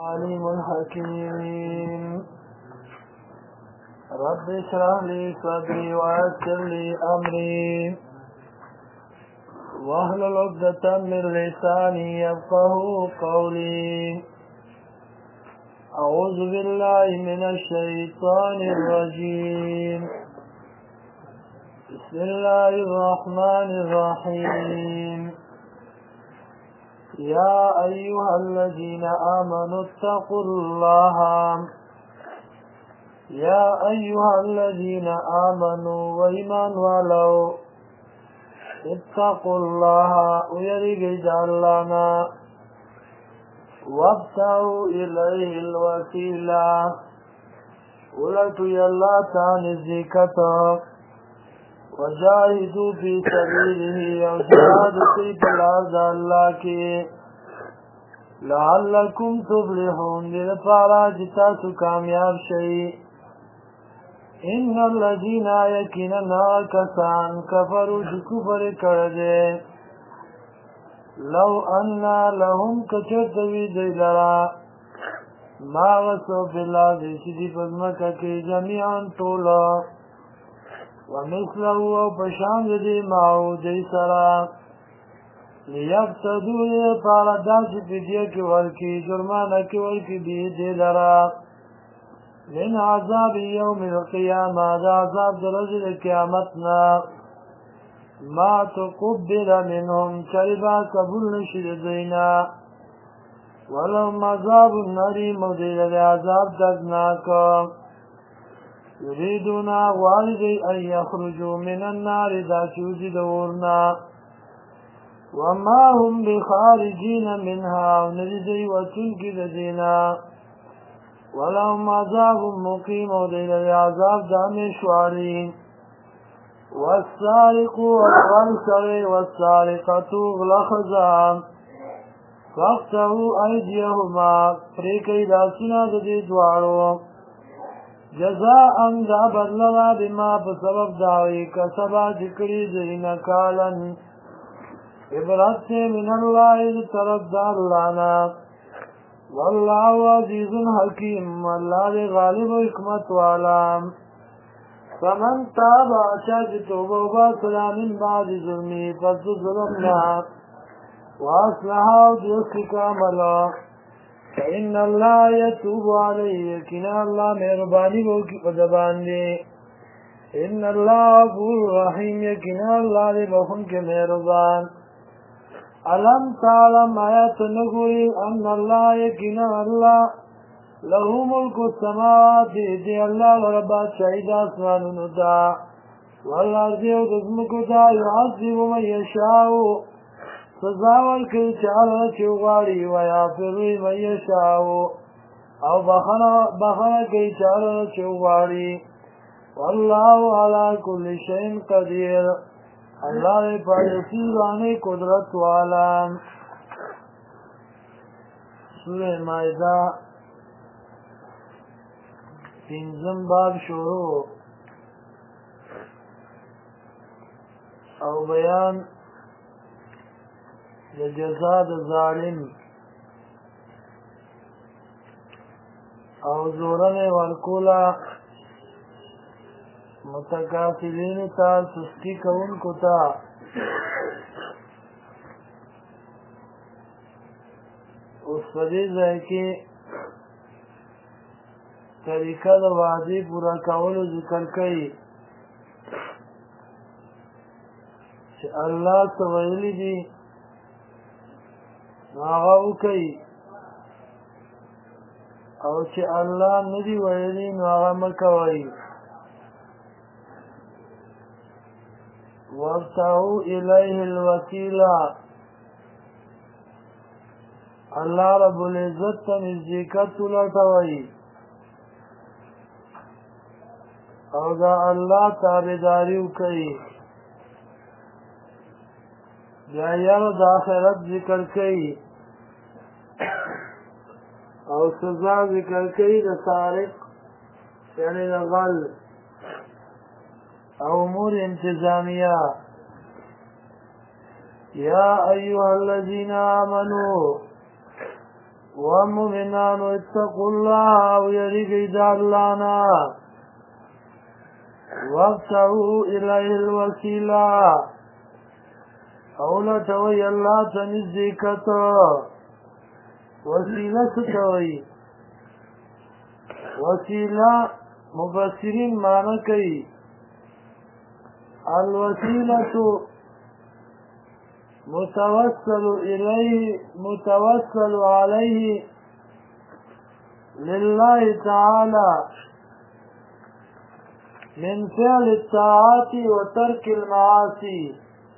عليم الحكيم رب اشرح لي صدري ويسر لي أمري واحلل عقدة من لساني يفقهوا قولي أعوذ بالله من الشيطان الرجيم بسم الله الرحمن الرحيم يا أيها الذين آمنوا اتقوا الله يا أيها الذين آمنوا وإيمان ولو اتقوا الله ويرجع جعلنا وابتغوا إليه الوسيلة ولت يلا تنزكته وجاهدوا في سبيله وجهاد في بلاد الله کی لعلكم تفلحون للفارا جتاسو کامیاب شئی ان الذين يكننا كسان كفروا بكفر کرده لو أنا لهم كچرتوی دیلرا ما غسو بالله دیشی پزمکا کی جميعا طولا ومثله وپشان دی معو دی سرا لیفتدو پارا داسی پیدیا کی ورکی جرمانا کی ورکی دی لرا من عذاب یوم القیامة دا عذاب درجل قیامتنا ما تقبل منهم چریبا قبول نشد دینا ولهم عذاب نریم و دیل عذاب دگناکا يريدون والدي أن يخرجوا من النار داشوزي دورنا وما هم بخارجين منها ونرزي وتنكي لدينا ولهم عذاب مقيم ودين العذاب دامشوارين والسارق والغنسر والسارقة غلخزام فاقتهوا أيديهما فريقي داسنا دي دوارو جزاء دا بدلنا بما بسبب داوی کسبا ذکری زینا کالن عبرت سے من اللہ طرف دا اللانا واللہ عزیز حکیم واللہ دے غالب و حکمت والا فمن تاب آشاک توبہ سلام بعد ظلمی فضل ظلمنا واسلحا دیوست کاملا فإن الله يتوب عليه كنا الله مهرباني بوكي قدبان دي إن الله غفور رحيم يكنا الله بخن كمهربان ألم تعلم آيات نقول أن الله يكنا الله له ملك السماوات دي الله وربات شهيد أسمان ندا والأرض وقسمك دا يعذب من يشاء سزاول کی چاله چوغاری و یافری من یشاو او بخنا کی چاله چوغاری والله على كل شيء قدير الله پاکی باندې قدرت والا سورہ مائدہ پنځم باب شروع او بیان جزاء ظالم او زورن ورکولا متکافلین تا سستی کون کتا اس فدیز ہے کہ طریقہ دا وعدی پورا کولو ذکر کئی چه اللہ سویلی دی ناغاو کئی او چې الله ندی ویلی نو هغه مکوئ وابتغوا الیه الوسیله الله رب العزت ته نزدېکت ولټوئ او دا الله تابعداري وکئ بیا یاره د آخرت ذکر کئی او سزا ذکر کئی د سارق یعنی د غل او امور انتظامیہ یا ایها الذین آمنوا ومؤمنان اتقوا الله ويريقوا دا اللهنا وابتغوا إليه الوسيلة اولا توي الله تنزيكته وسيلة ستوي وسيلة مفسرين معنى كي الوسيلة متوسل إليه متوسل عليه لله تعالى من فعل الطاعات وترك المعاصي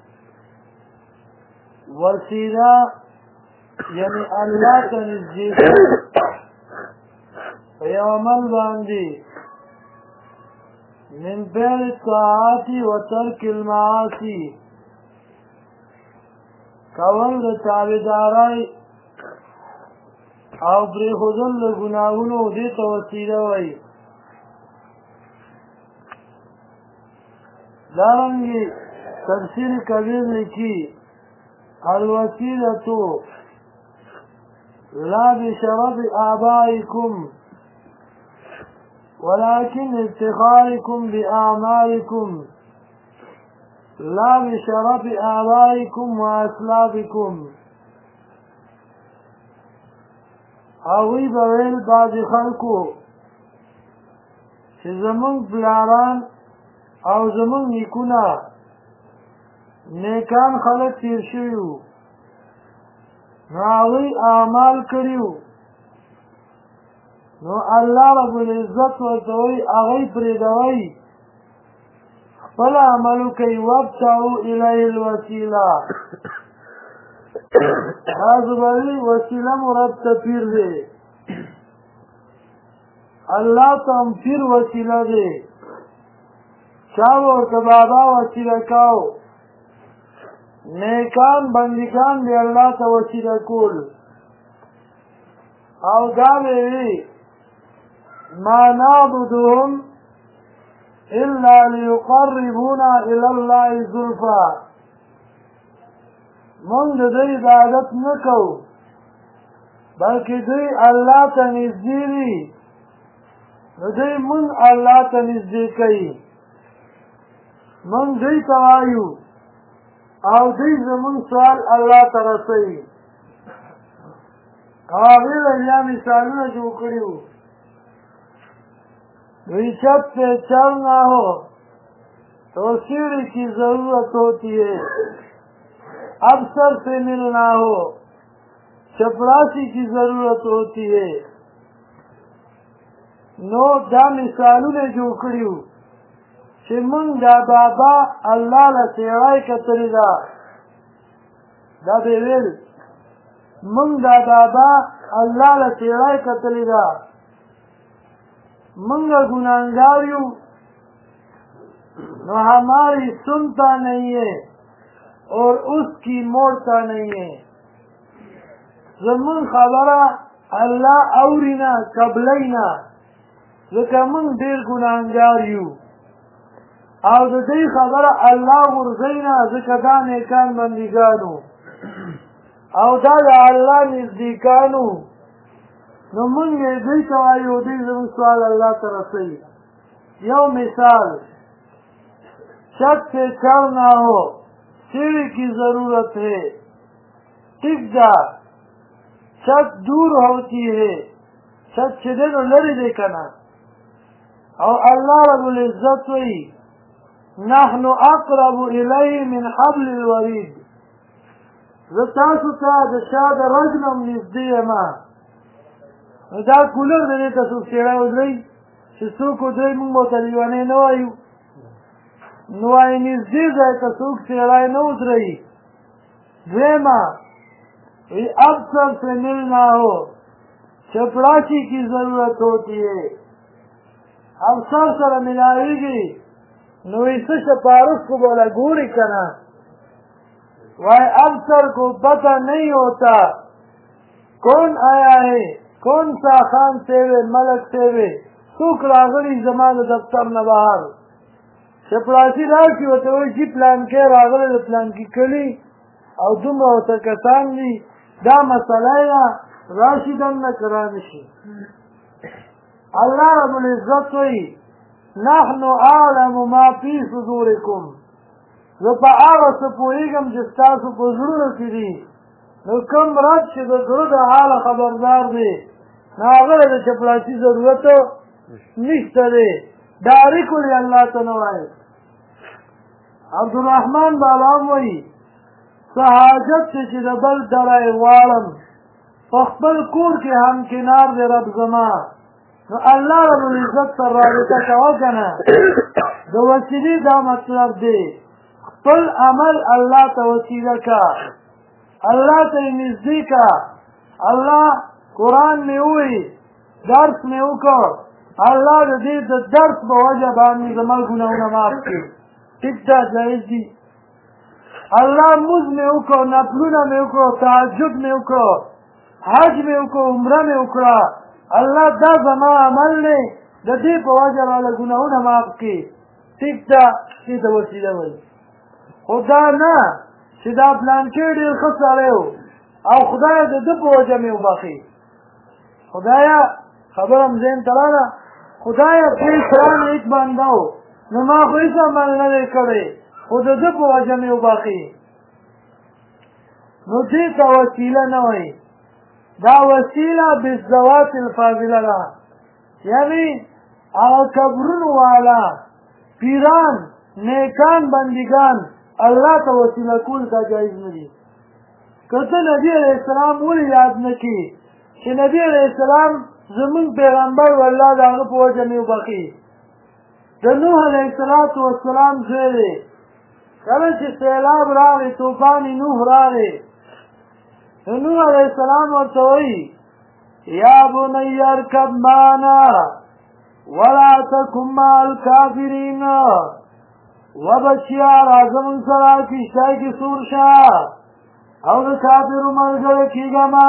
وسيلة يعني الله تنزيه يوم الباندي من فعل الطاعات وترك المعاصي کول د تابعدارای او پرې ښودل د ګناهونو دې ته وسیله وایي دارنګې تفسیر کبیر لیکي الوسیلة لا بشرف آبائكم ولكن افتخاركم بأعمالكم لا بشرف آبائكم وأسلافكم اوی بویل بعض خلقو چې زمونږ پلاران او زمونږ نیکونه نیکان خلق تیر شویو نو هغوی اعمال کړیو نو الله رب العزت ورته وایي هغوی پرېږدوئ خپل عملو کوي وابتغوا الیه الوسیله حاضبری وسیله مراد ته پیر دی الله ته هم پیر وسیله دی چا ورته بابا وسیله کاو نیکان بندگان دی الله ته وسیله کول او دا وی ما نعبدهم الا ليقربونا الى الله زلفى من دوی عبادت نه کوو بلکې دوی الله ته نږدې دي نو دوی من الله ته نږدې کوي من دوی ته وایو او دوی زمون سوال الله ته رسوي هغې له بیا مثالونه جوړ کړي وو دوی छत पे चलना हो तो सीढ़ी की जरूरत होती है अफसर से मिलना हो चपरासी की जरूरत होती है नो دا مثالونه جوړ کړي وو چې موږ دا بابا الله له سیوای کتلې ده دا به ویل موږ دا بابا الله له سیوای کتلې ده منگا گناہگاریو نو ہماری سنتا نہیں ہے اور اس کی موڑتا نہیں ہے زمون خبرہ اللہ اورینا قبلینا لکه من دیر گناہگاریو او د دې خبره الله ورزینا ځکه دا نیکان بندګانو او دا د الله نزدیکانو نو مونږ یې دوی ته وایو دوی زموږ سوال الله ته رسوي یو مثال छत से चढ़ना हो सीढ़ी की जरूरत है टिक जा छत दूर होती है छत چې دی نو لرې دی که نه او الله رب العزت وایي نحن اقرب الیه من حبل الورید زه تاسو ته د شا د رګ نه هم نږدې یم دا کولر د دې ته څوک څېړی ودرئ چې څوک ودرئ موږ ورته لیونی نه وایو نو وایي نږدې ځای ته څوک څېړی نه ودرئ دویمه افسر سے ملنا ہو چپراسی کی ضرورت ہوتی ہے افسر سره ملاویږي نو ایسه سپارش کو بولا گوری کنا وای افسر کو پتہ نہیں ہوتا کون آیا ہے کون سا خان سیوے ملک سیوے څوک راغلی زما د دفتر نه بهر چپراسی راشي ورته وایي چې پلان کې راغلی د پلان کې کلي او دومره ورته کسان دي دا مسله ده راشي دنه که رانشي الله رب العزت وی نحن اعلم ما فی صدورکم زه په هغه څه پوهېږم چې ستاسو په زړونو کې دي نو کوم رد چې د زړه د حاله خبردار دی نو هغه له د چپړاسي ضرورت نشته دی ډارې کړي الله ته نه وایي عبدالرحمن بابا هم وایي څه حاجت دی چې د بل ډری غواړم په خپل کور کې همکنار دی رب زما نو الله رب العزت سره رابطه کوه که نه د وسیلې دا مطلب دی خپل عمل الله ته وسیله کا الله ته یې نږدې کا الله قرآن مې ووایي درس مې وکړ الله د دې د درس په وجه باندې زما ګناهونه معاف کړي ټیک ده جایز دي الله مونځ مې وکړ نفلونه مې وکړ تهجد مې وکړ حج مې وکړ عمره مې وکړه الله دا زما عمل دی د دې په وجه راله ګناهونه معاف کړي ټیک ده دې ته وسیله وایي خو دا نه چې دا پلانکې ډېر ښه سړی و او خدایه د ده په وجه مې وبخي خدایه خبره م ذهن ته راغله خدایه پرې سره نیک بنده و نو ما خو هېڅ عمل نه دی کړی خو د ده په وجه مې وبخي نو دې ته وسیله نه وایي دا وسیله بالذوات الفاضله ده یعنی هغه قبرونو والا پیران نیکان بندگان الله ته وسیله کول دا جایز نه دي که ته نبي علیه السلام ولې یاد نه کړي چې نبي علیه السلام زمونږ پیغمبر والله د هغه په وجه مې وبخي د نوح علیه السلام زوی دی کله چې سیلاب راغی طوفان نوح راغی نوح علیه السلام ورته وایي یا بنی ارکب معنا ولا تکن مع الکافرین وبچیا راځه مونږ سره کښتۍ کې سور شه او د کافرو ملګری کېږه مه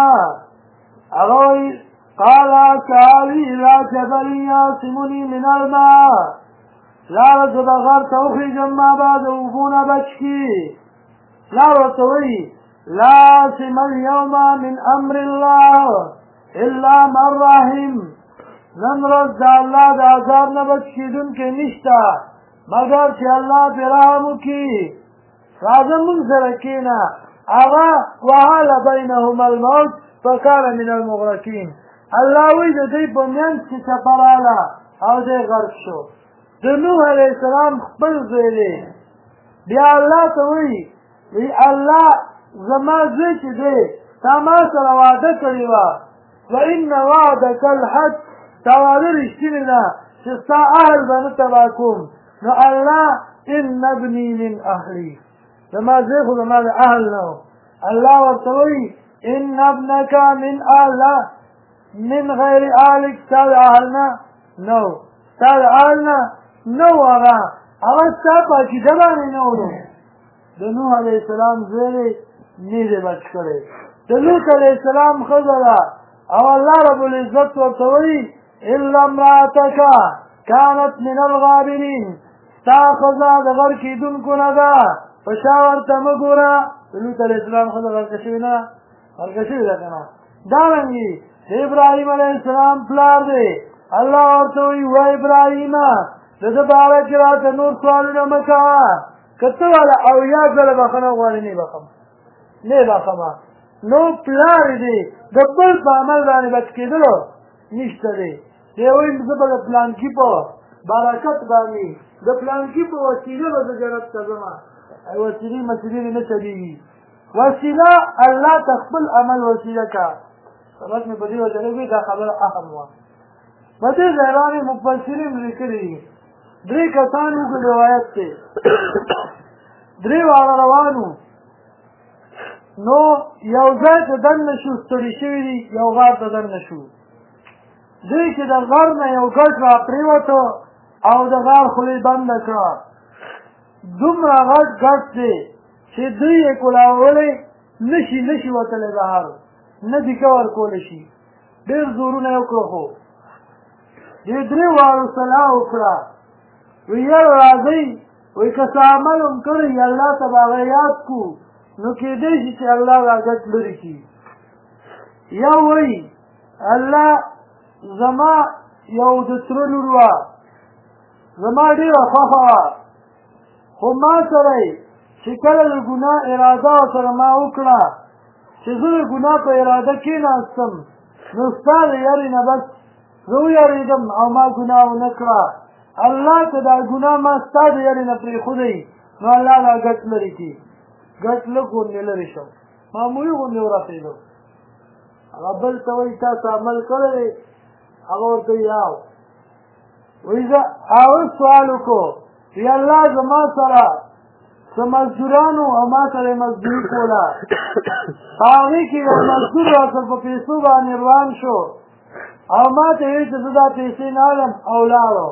هغه وایي قال سآوي إلى جبل يعصمني من الماء لاره زه به غر ته وخېږم ما به د اوبو نه بچ کړي پلار ورته وایي لا عاصم اليوم من امر الله الا من رحم نن ورځ د الله د عذاب نه بچ کېدونکی نشته مگر چې الله پرې رحم وکړي راځه مونږ سره کښېنه هغه وحال بینهما الموت فکان من المغرقین الله وایي د دوی په منځ کې چپه راغله او دی غرق شو د نوح علیه السلام خپل زوی دی بیا الله ته وایي الله زما زوی چې دی تا ما سره وعده کړې وه وان وعدک الحق تا وعده رښتینې ده چې ستا اهل به نه تباه کوم نو الله ان ابني من اهلي زما زوی خو زما د اهل نه الله ورته وایي ان ابنک من اهل من غیر اهلک ستا د اهل نه نو ستا د اهل نه نو هغه ستا په عقیده باندې نه و د نوح علیه السلام زوی نه دی بچ کړی د لوط علیه السلام ښځه ده او الله رب العزت ورته وایي الا امرأتک کانت من الغابرین ستا ښځه د غر کېدونکو نه ده په شا ورته مه ګوره د لوط علیه السلام ښځه غرقه شوې نه غرقه شوې ده که نه دارنګې د ابراهیم علیه السلام پلار دی الله ورته وایي و ابراهیمه د ده باره کې راته نور سوالونه مه کوه که ته والا اویا ځله بخښنه غواړې نه بخم نه بخمه نو پلار دی د بل په عمل باندې بچ کېدلو نشته دی دی وایي زه به د پلانکي په برکت باندې د پلانکي په وسیله به زه جنت ته ځمه وسیلې مسیلې نه چلېږي وسیله الله ته خپل عمل وسیله که سبق مې په دې وجه لږ دا خبره اهم وه په دې ځای باندې مفسرین لیکلي دي درې کسانو کې روایت دی درې واړه روانو نو یو ځای ته دننه شو ستړي شوي دي یو غار ته دننه شو دوی چې د غر نه یو ګټ را پرېوته او د غار خولې بنده کړه دومره غټ ګټ دی چې دوی یې کولاولی نشي وتلی بهر نه دي کور کولی شي ډېر زورونه یې وکړه خو دې درې واړو صلاح وکړه وی یاره راځئ وی که څه عمل هم کړی الله ته به هغه یاد کړو نو کېدی شي چې الله دا ګټ لرې کړي یو وایي الله زما یو د تره لور وه زما ډېره خوښه وه خو ما سره یې چې کله د ګناه اراده ورسره ما وکړه چې زه د ګناه په اراده کېناستم نو ستا د یارې نه بس زه ویارېدم او ما ګناه ونه کړه الله که دا ګناه ما ستا د یارې نه پرېښودی نو الله دا ګټ لرې کړي ګټ لږ غوندې لرې شو معمولي غوندې ورسېدو هغه بل ته وایي تاسو عمل کړی دی هغه ورته یاو وایي زه هغه سوال وکړو وی الله زما سره څه مزدورانو او ما سره یې مزدوري کوله په هغې کې یو مزدور راته په پیسو باندې روان شو او ما ته ویل چې زه دا پیسې نه اخلم او لاړو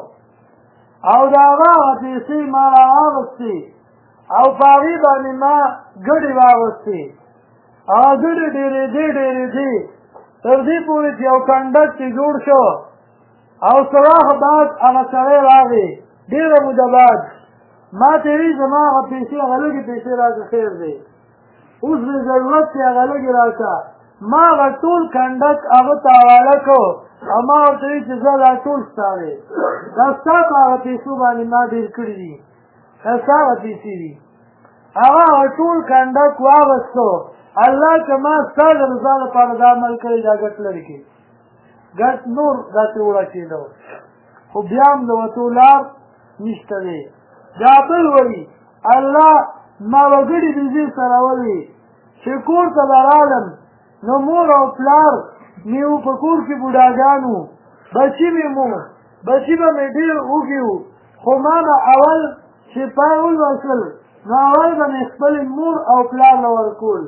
او د هغه هغه پیسې ما راواغستې او په هغې باندې ما ګډې واغستې هغه ګډې ډېرېدې تر دې پورې چې یو کنډک چې جوړ شو او څه وخت بعد هغه سړی راغی ډېره موده بعد ما ته وی زما هغه پیسې هغه لږې پیسې راکړه خیر دی اوس مې ضرورت دی هغه لږې راکړه ما هغه ټول کنډک هغه ته حواله کړو او ما ورته وی چې زه دا ټول ستا دی دا ستا په هغه پیسو باندې ما ډېر کړي دي دا ستا هغه پیسې دي هغه ټول کنډک واغستو الله که ما ستا د رضا لپاره دا عمل کړی دا ګټ لرې کړي ګټ نور داسې وړه کېدو خو بیا هم د وتو لار نشته دی دا بل وایي الله ما وګړي بېزې سره ولي چې کور ته به رالم نو مور او پلار مې و په کور کې بوډاګانو بچي مې مو بچي به مې ډېر اوږي وو خو ما به اول چې پای ولوسل نو اول به مې خپلې مور او پلار له ورکول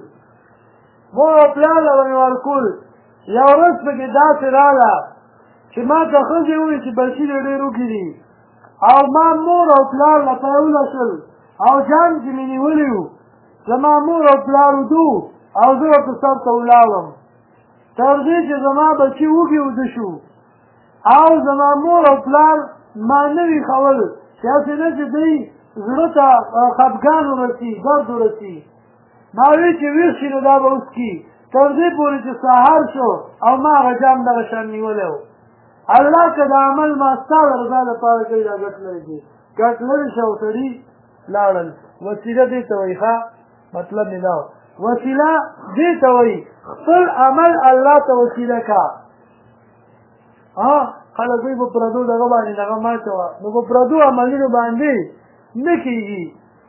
مور او پلار له مې ورکول یو ورځ پکې داسې راغله چې ما ته ښځې وویل چې بچي دې ډېر اوږي دي او ما مور او پلار له پای ولوسل او جام چې مې نیولي وو زما مور او پلار ودو او زه ورته سر ته ولاړم تر دې چې زما بچي وږي وده شو او زما مور او پلار ما نه وي ښول چې هسې نه چې دوی زړه ته خفګان ورسي درد ورسي ما وی چې ویښ شي نو دا به اوس کي تر دې پورې چې سهار شو او ما هغه جام دغه شان نیولی و الله که دا عمل ما ستا د رضا لپاره کوي دا ګټ لرې کړي ګټ لرې شه او سړي لاړل وسیله دې ته وایي ښه مطلب مې دا وسیله دې ته وایي خپل عمل الله ته وسیله کا خلک وایي په پردو دغه باندې دغه ماچوه نو په پردو عملونو باندې نه کېږي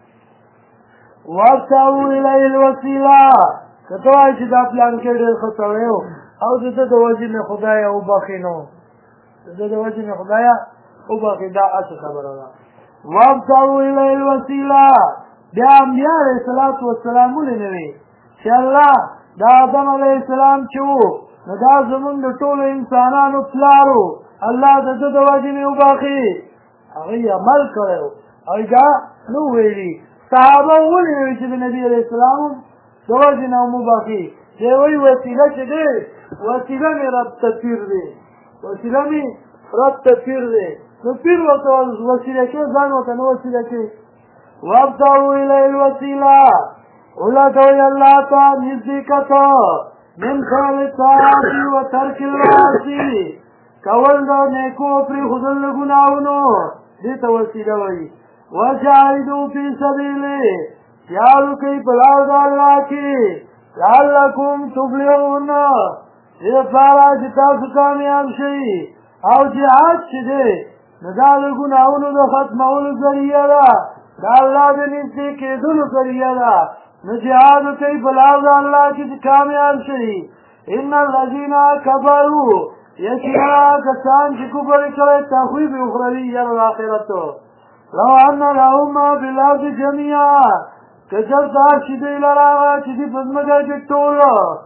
وابتغوا الیه الوسیله که ته وایي چې دا پلان کې ډېر ښه سړی و او د ده د وجې مې خدایه وبخې نو د ده د وجې مې خدایه وبخې دا هسې خبره ده وابتغوا الیه الوسیله بیا انبیا علیه الصلاة والسلام ولېنوي چې الله دا آدم علیه السلام چې و نو دا زمونږ د ټولو انسانانو پلار و الله د ده د وجې مې وبخې هغوی عمل کړی و او دا نو ویلي صحابه ولېنوي چې د نبي علیه السلام د وجې نه وبخې دی وایي وسیله چې دی وسیله مې رب ته پیر دی وسیله مې رب ته پیر دی نو پیر ورته وسیله کې ځان ورته نه وسیله کې وابتغوا الیه الوسیله ولټوئ الله ته نزدېکت من فعل الطاعات و ترک المعاصي کول د نیکو پرېښودل د ګناهونو دې ته وسیله وایي وجاهدوا فی سبیله تیار کوئ په لار د الله کې لعلکم تفلحون دې لپاره چې تاسو کامیاب شئ او جهاد چې دی نو دا د ګناهونو د ختمولو ذریعه ده دا الله د نږدې کېدلو ذریعه ده نو جهاد کوئ په لار د الله کې چې کامیاب شئ ان الذین کفروا یقینا کسان چې کفر کړی تخویف اخروي یعنې آخرت لو ان لهم ما فی الارض جمیعا که چېرته شي دوی لره هغه چې دي په ځمکه کې ټول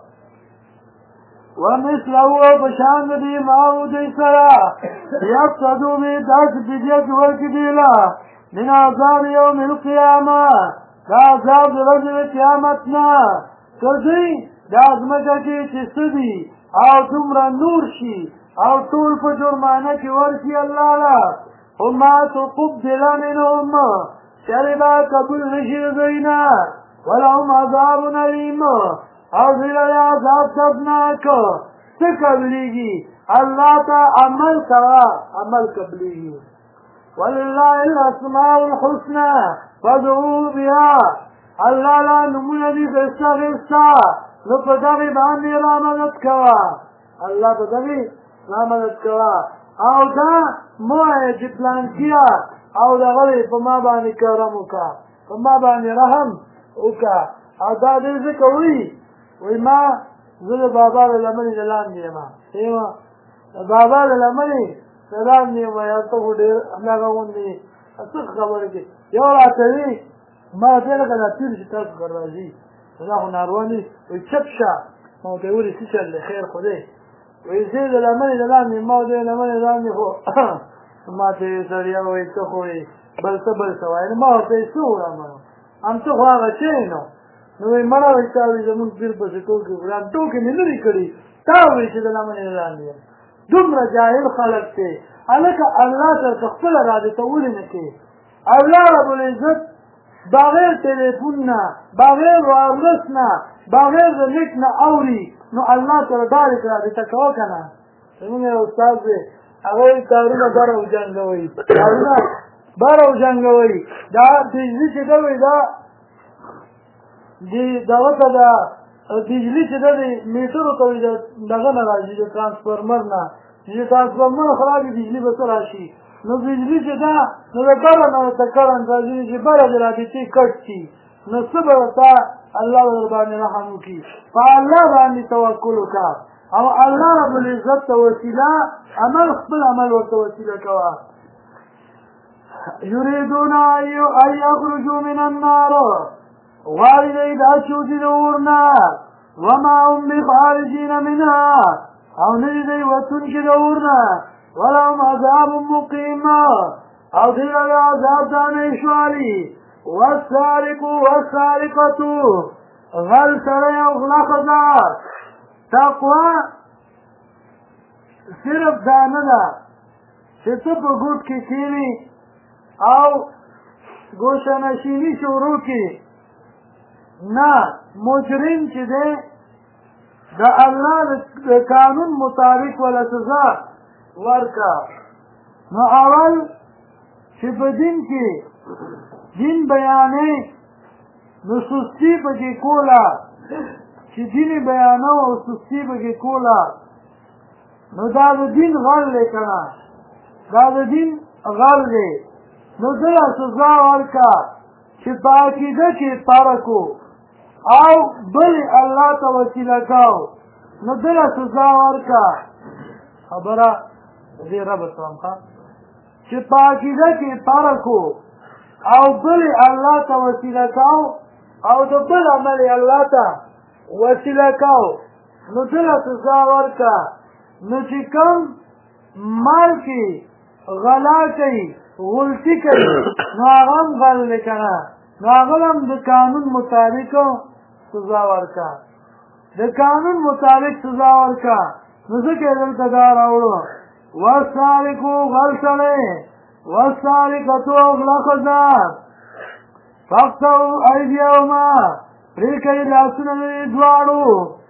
ومثله په شان د دې معه دوی سره یفتدو به داسې فدیه چې ورکړي دوی له من عذاب یوم القیامه دا عذاب د ورځې د قیامت نه که دوی دا ځمکه کې چې څه دي او دومره نور شي او ټول په جرمانه کې ورشي الله له وما تقبل منهم چرې به قبول نشي د دوی نه ولهم عذاب علیم او دوی لره عذاب دردناک څه قبلیږي الله ته عمل کوه عمل قبلیږي ولله الاسماء الحسنى فادعوه بها الله لا نمونه دي ښایسته ښایسته نو په دغې باندې رامدد کوه الله په دغې رامدد کوه او دا مه وایه چې پلانکیه او دغه دی په ما باندې کرم وکړه په ما باندې رحم وکړه او دا ډېر ځکه وایي ما زه د بابا د لمنې د لاندې یم د بابا د لمنې د لاندې یم یا ته خو ډېر همدغه غوندې څه خبرې کوي یو راته وي ما ته لکه دا تېر چې تاسو کر راځي دا خو ناروا دي وایي چپ شه ما ورته ویې ویلې څه چل دی خیر خو دی وایي زه د لمنې د لاندې ما د لمنې د لاندې خو ما ته یې سړیا وایي ته خو یې بل څه وایي ما ورته یې څه ووایم همته خو هغه شی نو وایي مړه وایي تا وایي زمونږ پیر پسې ټوکې وکړه ټوکې مې نه دي کړي تا وایي چې د لمنې د لاندې یم دومره جاهل خلک دی هلکه الله ته په خپله رابطه ولې نه کوي الله رب العزت بغیر تلیفون نه بغیر وایرلس نه بغیر د نیټ نه اوري نو الله سره ډایرکټ رابطه کوه که نه زمونږ یو استاد دی هغه یې تارونه بره وجنګوئ تارونه بره وجنګوئ دا بجلي چې ده وایي دا دغه ته د بجلي چې ده د میټرو ته وایي دغه نه راځي د ترانسفارمر نه چې ترانسفارمر خراب وي بجلي به څه راشي نو بجلي چې ده نو د بره نه ورته کرنټ راځي چې بره د رابطې کټ شي نو څه به ورته الله به ورباندې رحم وکړي په الله باندې توکل وکړه او الله رب العزت ته وسیله عمل خپل عمل ورته وسیله کوه یریدون ان یخرجوا من النار غواړي دی دا چې وځي د اور نه وما هم بخارجین منها او نه دي دی وتونکي د اور نه ولهم عذاب مقیم او دوی لره عذاب د همیشوالي والسارق والسارقة غل سړی او غله ښځه تقوا صرف دا نه ده چې ته په ګوټ کې کښېنې او ګوشهنشیني شروع کړي نه مجرم چې دی د الله د قانون مطابق وله سزا ورکړه نو اول چې په دین کې دین بیانې نو سستی پکې کوله چې دین بیانو او سستی پکې کوله نو دا د دین غل دی که نه دا د دین غل دی نو دله سزا ورکړه چې په عقیده کې فرق و او بلې الله ته وسیله کو نو دله سزا ورکړه خبره دې ربط کوم ښه چې په عقیده کې فرق و او بلې الله ته وسیله کو او د بل عمل الله ته وسیله کو نو دله سزا ورکړه نو چې کوم مال کې غلا کوي غلطي کوي نو هغه هم غل دی که نه نو هغه هم د قانون مطابق سزا ورکړه د قانون مطابق سزا ورکړه نو ځکه یې دلته دا راوړو والسارقو غل سړی والسارقة او غله ښځه فاقطعوا ایدیهما پرې کوي لاسونه د دې دواړو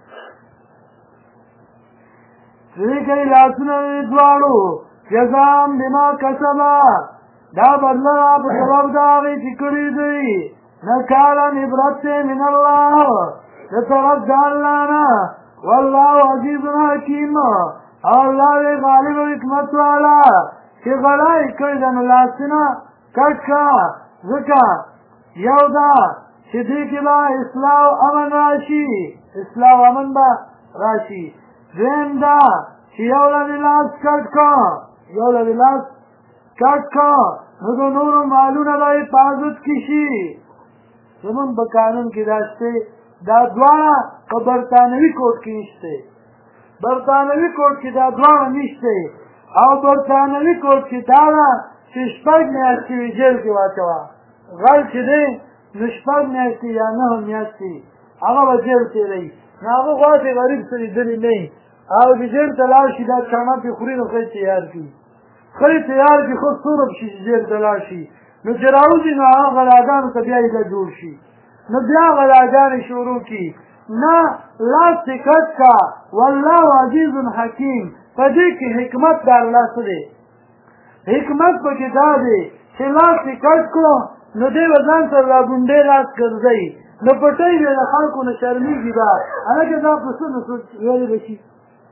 جزاء بما کسبا دا بدله په سبب د هغې چې کړي دوی نکالا عبرت من الله د طرف د الله نه والله عزیز حکیم او الله دی غالب او حکمت والا چې غلا یې کړې ده نو لاسونه کټ کړه ځکه یو دا چې دې کې به اصلاح او امن راشي اصلاح او امن به راشي دویم دا چې یو له دې لاس کټ کړه نو د نورو مالونه به حفاظت کې شي زمونږ په قانون کې دا شته دا دواړه په برطانوي کوډ کې نشته برطانوي کوډ کې دا دواړه نشته او برطانوي کوډ کې دا ده چې 6 میاشتې وي جیل کې واچوه غل چې دی نو 6 میاشتې یا 9 میاشتې هغه به جیل تېروي نو هغه غواړي غریب څه لیدلي نه وي او د جیل ته لاړ شي دا چانه پې خوري نو ښه تیار کړي خو سورب شي چې جیل ته لاړ شي نو چې راوځي نو هغه غلاګانو ته بیا یې جوړ شي نو بیا غلاګانې شروع کړي نه لاس دې کټ کا والله عزیز حکیم په دې کې حکمت د الله څه دی حکمت پکې دا دی چې لاس دې کټ کړو نو دې به ځان سره راګونډې لاس ګرځوي نو پټۍ به د خلکو نه شرمېږي به هلکه دا په څه نو ویلې به شي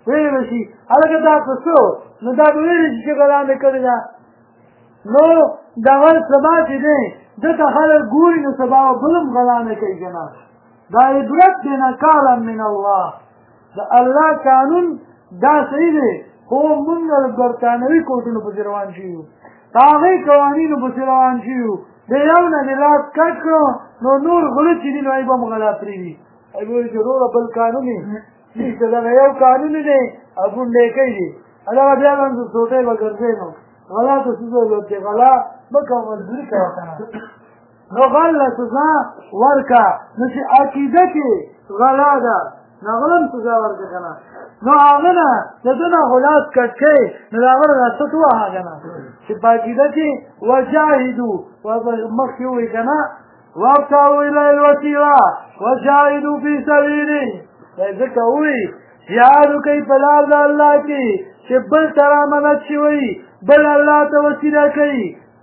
هلکه دا په څه نو دا به ویلې شي چې غلا مې کړې ده نو دغه سبا چې دی دته خلک ګوري نو سبا به بل هم غلا نه کوي که نه دا عبرت دی نکالا من الله د الله قانون دا صحیح دی خو مونږ د برطانوي کوټونو پسې روان شوي یو د هغې قوانینو پسې روان شوي یو د یو نه دې لاس کټ کړو نو نور غله چې دي نو هغوی به هم غلا پرېږدي هغوی وایي چې وروره بل قانون یې نشته دغه یو قانون دی او ګونډیکۍ دی هغه بیا به هم سوټۍ به ګرځئ نو غلا ته څه ضرورت دی غلا مه کوه مزدوري کوه که نه نو غله سزا ورکه نو چې عقیده کې غلا ده نو هغه هم سزا ورکه که نه نو هغه نه د ده نه خو لاس کټ کوې نو د هغه نه ست ووهه که نه چې په عقیده کې وجاهدو مخکې ووایي که نه وابتغوا الیه الوسیله وجاهدو فی سبیله ځکه ووایي جهاد وکئ په لار د الله کې چې بل ته رامدد شوی بل الله ته وسیله کوي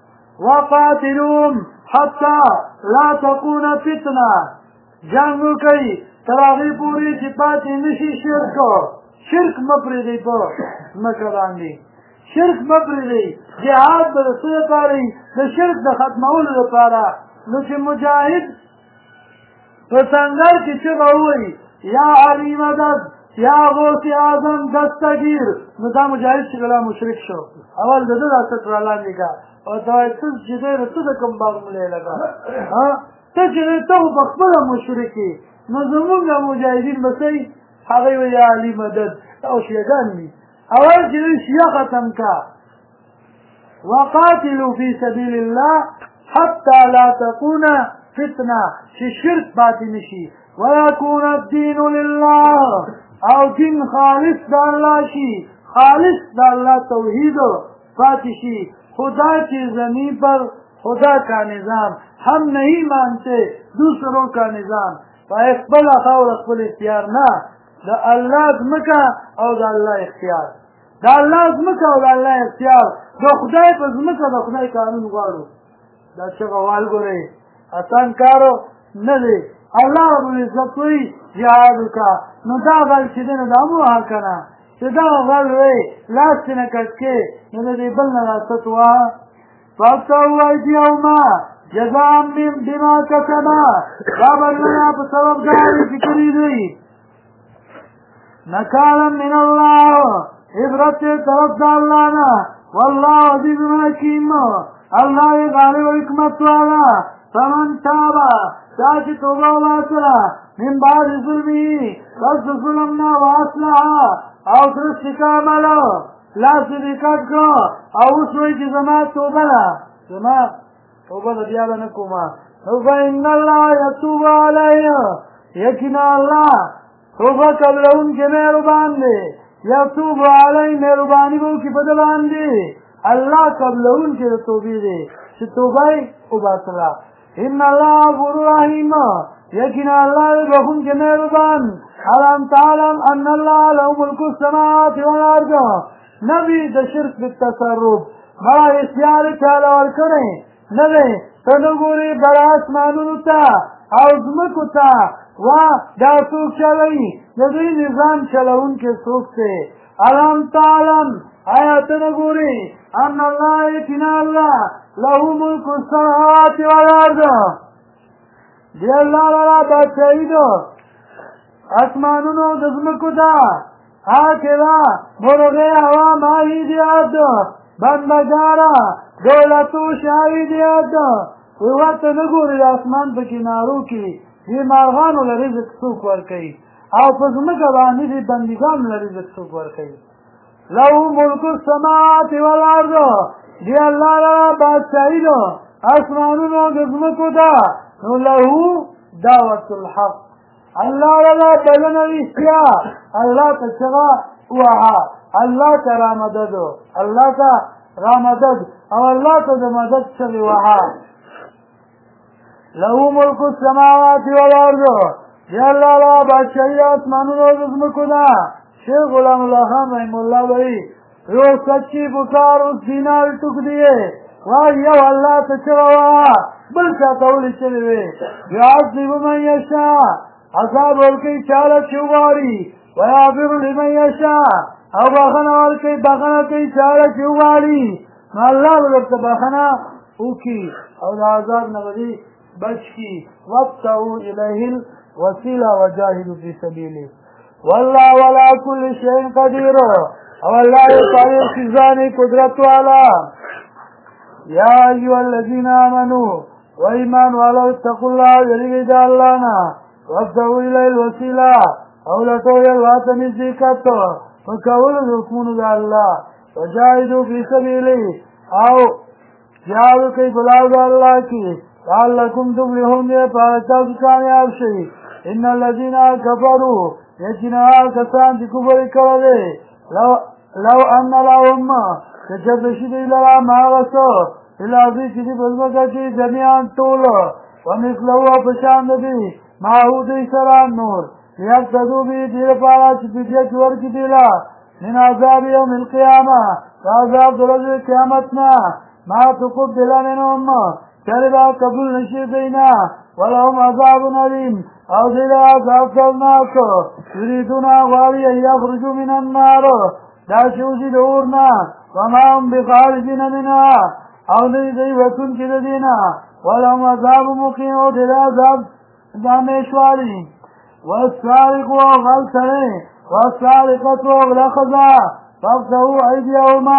وقاتلوهم حتی لا تكون فتنه جنګ وکئ تر هغې پورې چې پاتې نه شي شرک مه پرېږدئ په ځمکه باندې شرک مه پرېږدئ جهاد به د څه لپاره وي د شرک د ختمولو لپاره نو چې مجاهد په سنګر کې چغه ووایي یا علي مدد یا غوث اعظم دستگیر نو دا مجاهد چې غلا مشرک شو اول د ده دا ست رالاندې کا او ته وایي ته چې دی نو ته د کوم باغ ملی لګه ته چې دی ته خو په خپله مشرک یې نو زمونږ مجاهدین به څه هغوی وایي یا علي مدد او شیګان وي اول چې دی شیه ختم کا وقاتلوا فی سبیل الله حتی لا تكون فتنه چې شرک پاتې نشي ويكون الدين لله او دین خالص د الله شي خالص د الله توحید پاتې شي خدا کی زمین پر خدا کا نظام ہم نہیں مانتے دوسروں کا نظام خپل خاور خپل اختیار نه د الله ځمکه او د الله اختیار د الله ځمکه او د الله اختیار د خدای په ځمکه د خدای قانون غواړو دا څنګه وال ګورئ آسان کارو نه دی الله رب العزت وی جهاد وکړه نو دا غل چې دی نو دا مو وهه که نه چې دا غل وی لاس یې نه کټ کې نو د دې بل نه راست وهه فاقطعوا ایدیهما جزاء بما کسبا دا بدلونه په سبب د هغې چې کړي دی نکالا من الله عبرت یې طرف د الله نه والله عزیز حکیم الله یې غالب و حکمت والا فمن تاب دا چې توبه وباسله من بعد ظلمه پس د ظلم نه واصلح او درست عمله لاس یې کټ کړو او اوس وایي چې زما توبه ده زما توبه ده بیا به نه کومه نو فإن الله یتوب علیه یقینا الله توبه قبلونکې مهربان دی یتوب علیه مهرباني به وکړي په ده باندې الله قبلونکې د توبې دی چې توبه یې وباسله ان الله غفور رحیم یقینا الله بخښونکی مهربان الم تعلم ان الله له ملک السماوات والارض نبی د شرک بالتصرف بڑا اختیار چاله ورکړی نه دی ته نه ګورې بڑا اسمانونو ته او ځمکو ته وا دا څوک چلوي د دوی نظام چلوونکی څوک دی الم تعلم آیا ته نه ګورې ان الله یقینا الله له ملک السماوات والارض دی الله لرا بادشاهي ده اسمانونو د ځمکو ته هکذا مرغ هوا ماهیدیت بندګاره دولت و شاهدیت ورته نه ګورې د اسمان په کنارو کې دې مارغانو له رزق څوک ورکوي او په ځمکه باندې دې بندګانو له رزق څوک ورکوي له ملک السماوات والارض دی الله لرا بادشاهي ده اسمانونو د ځمکو ته نو له دعوت الحق الله لرا بلنه رښتیا الله ته چغه وها الله ته رامدد الله ته رامدد او الله ته د مدد چغې وها له ملک السماوات والارض دی الله لا بادشاهي آسمانونو د ځمکو ده. شیخ غلام الله خان رحم الله وایي یو سچي بکار اوس دینار ټوک دیې وایي یو الله ته چغه وهه بل چا ته ولې چغې وې یعذب من یشاء عذاب ورکوي چاله چې وغواړي ویغفر لمن یشاء او بخښنه ورکوي بخښنه کوي چاله چې وغواړي نو الله به درته بخښنه وکړي او د عذاب نه به دې بچ کړي وابتغوا الیه الوسیله وجاهدوا فی سبیله والله ولا كل شيء قدير او الله تعالی سزانه قدرت والا یا ایها الذين امنوا وایمان والو اتقوا الله یریږئ د الله نه وابتغوا الیه الوسیله او لټوئ الله ته نزدېکت په کولو د حکمونو د الله وجاهدوا فی سبیله او جهاد وکئ په لار د الله کې لعلکم تفلحون دې په تاسو کامیاب شئ ان الذين كفروا یقینا کسان چې کفر کړی لو ان لهم کچر شي دی لرا ما وسو الهی چې په ځمکه کې جميعا ټول ومثله په شان دی ما هو دې سره نور یقتدو به دې لپاره چې دې ورکړي دی لا من عذاب یوم القیامه عذاب درځي قیامت نه ما تقبل منهم چربا قبول نشي دینا ولهم عذاب علیم او دې عذاب دردناک یریدون غواړي یخرجوا من النار دا شوزي د اور نه وما هم بخارجین منها او دې وتونکي د دینه ولهم عذاب مقیم او دې عذاب دانشواري والسارق وغلطنه والسارقة وغلقضا فاقتهوا أيديهما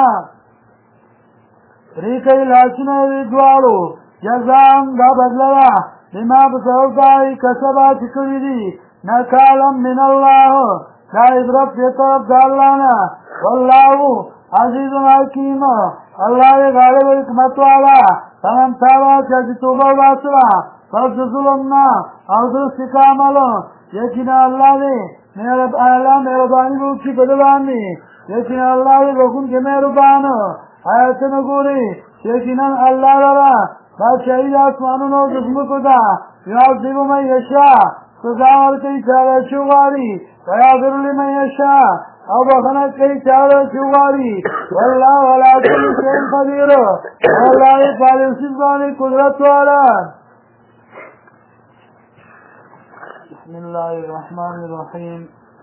ریکی لاسونه وی دوالو جزام دا بدللا بما بسبب دای کسبا چکوی دی نکالم من الله دا عبرت دی طرف دا اللہ نا واللہ عزیز حکیم اللہ غالب حکمت والا فمن تابا چاچی توبہ باسرا فرد ظلمنا او درست کاملو یقینا اللہ دی اللہ مہربانی بوکی بدبانی یقینا اللہ دی بکن کے مہربانو آیتنا گوری یقینا اللہ لرا بادشاہی آسمانونو د ځمکو ده یعذب من یشاء سزا ورکوي چاله چې وغواړي ویغفر لمن یشاء او بخښنه کوي چاله چې وغواړي والله علی کل شیء قدیر الله یې په هر څه باندې قدرت والا بسم الله الرحمن الرحیم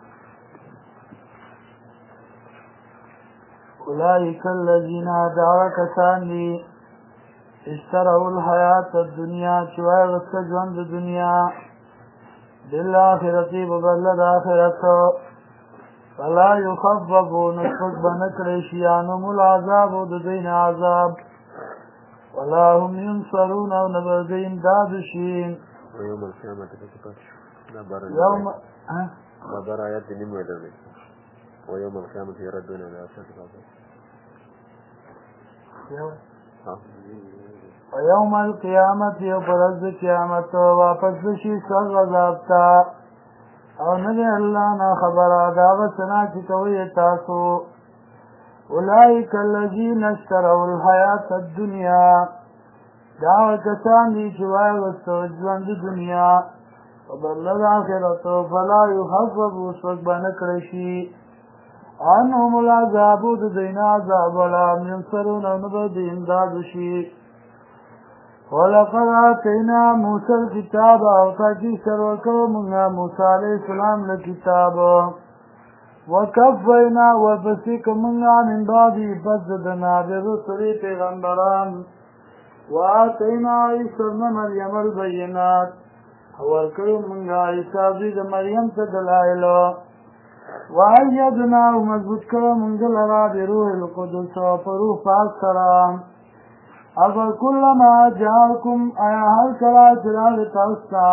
اولئک الذین دعوا کسان دي اشتروا الحیات الدنیا چوائے غصہ جوند دنیا بالآخرتی ببلد آخرت فلا یخففو نسفق بنکریشیانم العذاب ددین عذاب ولا هم ینصرون او نبردین دادشین ويوم القيامة يوم بر آیات دی نمو ایدر دی ويوم القيامة يردون الى اشد العذاب ويوم القيامت یو پرز قیامت واپس بشي سر عذاب تا او نه الله نه خبره دا وسنا چې کوي تاسو اولئک الذین اشتروا الحیات الدنیا دا کسان دي چې وایي وسو ژوند دنیا او بل آخرت فلا يخفف وسوک باندې کړی شي انهم العذاب دین عذاب ولا ينصرون نبدي امداد شي ولقد آتینا موسی الكتاب او تاکی سرورکو منگا موسی علیہ السلام لکتاب وکفینا وفسیک منگا من بعدی فزدنا برسلی پیغمبران وآتینا عیسی ابن مریم البینات ورکو منگا عیسی زید مریم تدلائل وعیدنا ومضبوط کرو منگل را بروح القدس وپروح پاک سلام اگر کلما جاءکم آیا هر کلا چراغ تاستا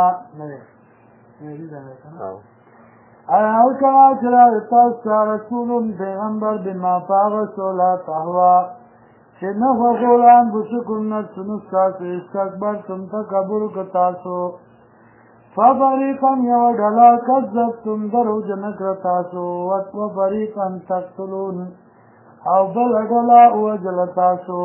آیا هر کلا چراغ تاستا رسول پیغمبر بما فاغسولا تحوا چه نفقولان بسکن نفسنستاسو استکبرتم تکبر کتاسو ففریقا یو ڈلا کذبتم درو جنکر تاسو وفریقا تقتلون او بل ڈلا اوجل تاسو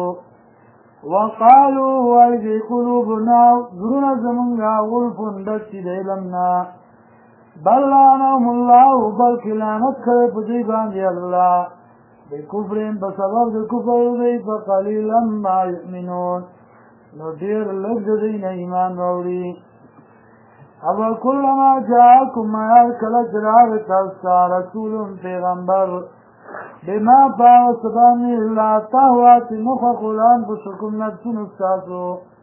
وقالوا وایدی قلوبنا زرنا زمنگا غلفن دچی دیلمنا بل لعنهم الله بلکې لعنت کړی په دوی باندې الله بکفرهم په سبب د کفر دوی فقلیلا ما یؤمنون نو ډېر لږ د دوی نه ایمان راوړي او کلما جاءکم هر کله چې راغی تاسو ته رسول پیغمبر بما باعث باندې لا تهوى چې مخه غلام بشکم نفسون ستاسو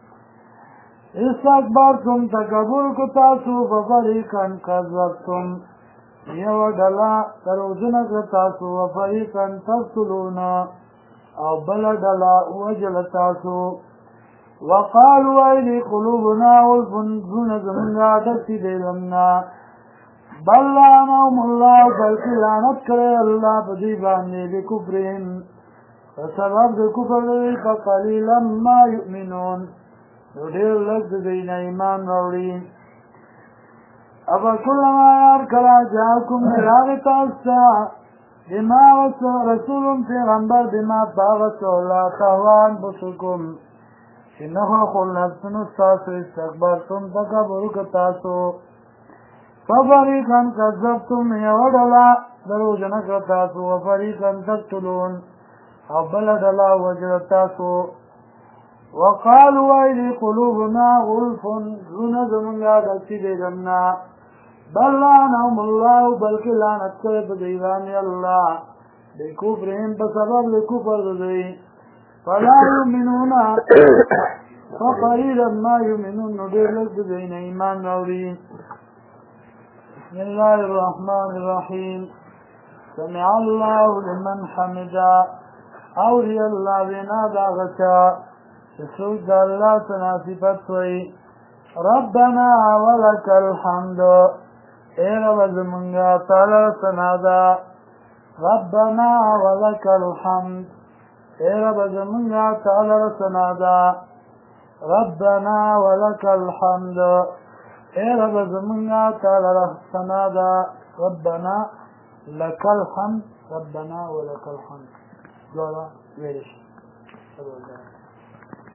استکبرتم تکبر کو تاسو ففریقا کذبتم یو ډله دروغجنه کړه تاسو وفریقا تقتلون او بله ډله وژل تاسو وقالوا ایدی قلوبنا غلف زړونه زمونږه ډک دي د علم نه بل لعنهم الله بلکې لعنت کړی الله په دوی باندې بکفرهم په سبب د کفر دوی فقلیلا ما یؤمنون نو ډېر لږ د دوی نه ایمان راوړي افکلما هر کله جاءکم راغی تاسو ته بما رسول پیغمبر بما باغسو لا تهوى انفسکم چې نهو خپل نفسونو ستاسو استکبرتم تکبر که تاسو ففریقا کذبتم یوه ډله دروغجنه کړه تاسو وفریقا تقتلون او بله ډله وژله تاسو وقالوا ایدی قلوبنا غلف زړونه زمونږه ډک دي د علم نه بل لعنهم الله بلکې لعنت کړی په دوی باندې الله بکفرهم په سبب د کفر د دوی فلا یؤمنون فقلیلا ما یؤمنون نو ډېر لږ د دوی نه ایمان راوړي بسم الله الرحمن الرحیم سمع الله لمن حمدا اوري الله وینا د هغه چا چې څوک د الله څخه صفت وایي ربنا ولک الحمد اے رب زمونږه تعالی ثنا ده ربنا ولک الحمد اے رب زمونږه تعالی ثنا ده ربنا ولک الحمد اے رب زمونږه تعالی ثنا ده ربنا لك الحمد ربنا ولك الحمد دولا ویل شي